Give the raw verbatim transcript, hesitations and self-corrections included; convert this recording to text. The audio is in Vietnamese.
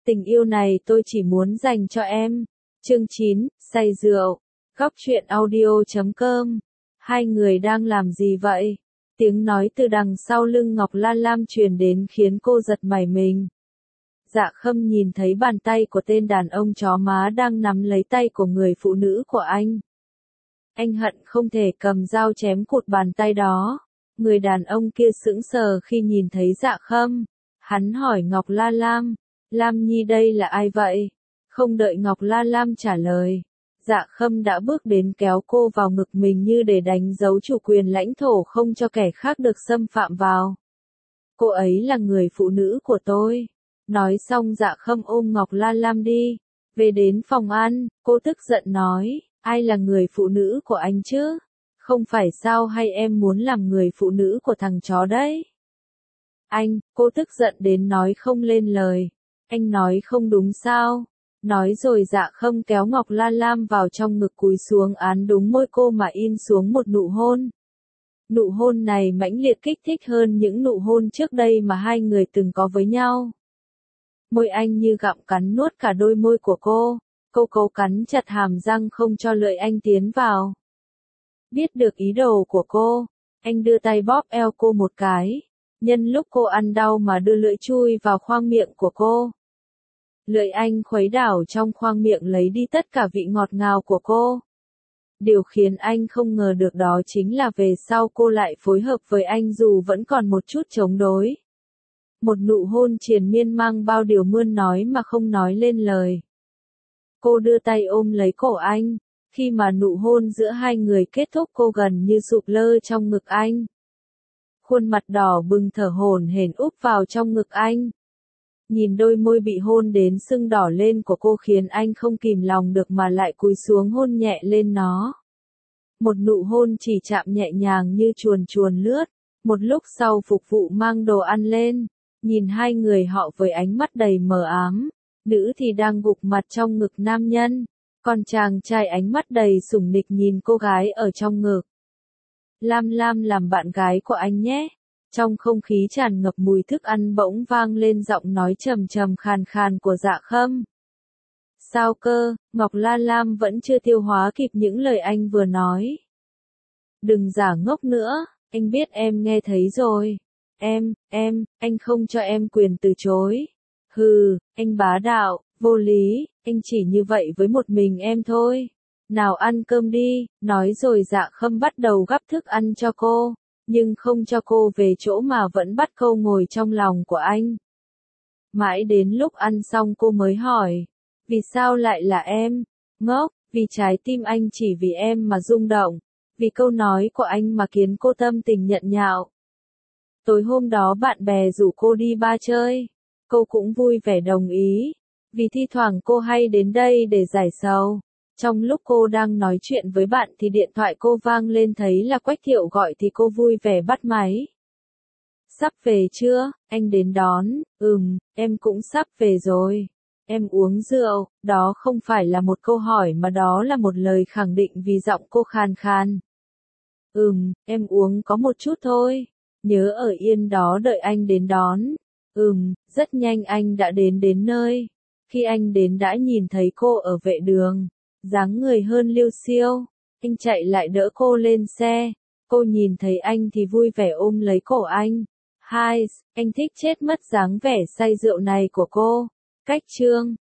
Tình yêu này tôi chỉ muốn dành cho em. Chương chín, say rượu. Góc truyện audio chấm com. Hai người đang làm gì vậy? Tiếng nói từ đằng sau lưng Ngọc Lan Lam truyền đến khiến cô giật nảy mình. Dạ Khâm nhìn thấy bàn tay của tên đàn ông chó má đang nắm lấy tay của người phụ nữ của anh. Anh hận không thể cầm dao chém cụt bàn tay đó. Người đàn ông kia sững sờ khi nhìn thấy Dạ Khâm. Hắn hỏi Ngọc Lan Lam, Lam Nhi đây là ai vậy? Không đợi Ngọc Lan Lam trả lời, Dạ Khâm đã bước đến kéo cô vào ngực mình như để đánh dấu chủ quyền lãnh thổ không cho kẻ khác được xâm phạm vào. Cô ấy là người phụ nữ của tôi. Nói xong Dạ Khâm ôm Ngọc Lan Lam đi. Về đến phòng ăn, cô tức giận nói, ai là người phụ nữ của anh chứ? Không phải sao hay em muốn làm người phụ nữ của thằng chó đấy? Anh, cô tức giận đến nói không lên lời. Anh nói không đúng sao? Nói rồi Dạ Khâm kéo Ngọc Lan Lam vào trong ngực cúi xuống án đúng môi cô mà in xuống một nụ hôn. Nụ hôn này mãnh liệt kích thích hơn những nụ hôn trước đây mà hai người từng có với nhau. Môi anh như gặm cắn nuốt cả đôi môi của cô, cô cố cắn chặt hàm răng không cho lưỡi anh tiến vào. Biết được ý đồ của cô, anh đưa tay bóp eo cô một cái, nhân lúc cô ăn đau mà đưa lưỡi chui vào khoang miệng của cô. Lưỡi anh khuấy đảo trong khoang miệng lấy đi tất cả vị ngọt ngào của cô. Điều khiến anh không ngờ được đó chính là về sau cô lại phối hợp với anh dù vẫn còn một chút chống đối. Một nụ hôn triền miên mang bao điều muôn nói mà không nói lên lời. Cô đưa tay ôm lấy cổ anh, khi mà nụ hôn giữa hai người kết thúc cô gần như sụp lơ trong ngực anh. Khuôn mặt đỏ bừng thở hổn hển úp vào trong ngực anh. Nhìn đôi môi bị hôn đến sưng đỏ lên của cô khiến anh không kìm lòng được mà lại cúi xuống hôn nhẹ lên nó. Một nụ hôn chỉ chạm nhẹ nhàng như chuồn chuồn lướt, một lúc sau phục vụ mang đồ ăn lên, nhìn hai người họ với ánh mắt đầy mờ ám, nữ thì đang gục mặt trong ngực nam nhân, còn chàng trai ánh mắt đầy sủng nịch nhìn cô gái ở trong ngực. Lam Lam làm bạn gái của anh nhé. Trong không khí tràn ngập mùi thức ăn bỗng vang lên giọng nói trầm trầm khàn khàn của Dạ Khâm. Sao cơ? Ngọc Lan Lam vẫn chưa tiêu hóa kịp những lời anh vừa nói. Đừng giả ngốc nữa, anh biết em nghe thấy rồi. Em, em, anh không cho em quyền từ chối. Hừ, anh bá đạo, vô lý, anh chỉ như vậy với một mình em thôi. Nào ăn cơm đi, nói rồi Dạ Khâm bắt đầu gắp thức ăn cho cô. Nhưng không cho cô về chỗ mà vẫn bắt câu ngồi trong lòng của anh. Mãi đến lúc ăn xong cô mới hỏi, vì sao lại là em? Ngốc, vì trái tim anh chỉ vì em mà rung động, vì câu nói của anh mà khiến cô tâm tình nhợn nhạo. Tối hôm đó bạn bè rủ cô đi bar chơi, cô cũng vui vẻ đồng ý, vì thi thoảng cô hay đến đây để giải sầu. Trong lúc cô đang nói chuyện với bạn thì điện thoại cô vang lên thấy là Quách Thiệu gọi thì cô vui vẻ bắt máy. Sắp về chưa? Anh đến đón. Ừm, em cũng sắp về rồi. Em uống rượu, đó không phải là một câu hỏi mà đó là một lời khẳng định vì giọng cô khàn khàn. Ừm, em uống có một chút thôi. Nhớ ở yên đó đợi anh đến đón. Ừm, rất nhanh anh đã đến đến nơi. Khi anh đến đã nhìn thấy cô ở vệ đường. Dáng người hơn liêu xiêu, anh chạy lại đỡ cô lên xe, cô nhìn thấy anh thì vui vẻ ôm lấy cổ anh. Hai, anh thích chết mất dáng vẻ say rượu này của cô. Cách chương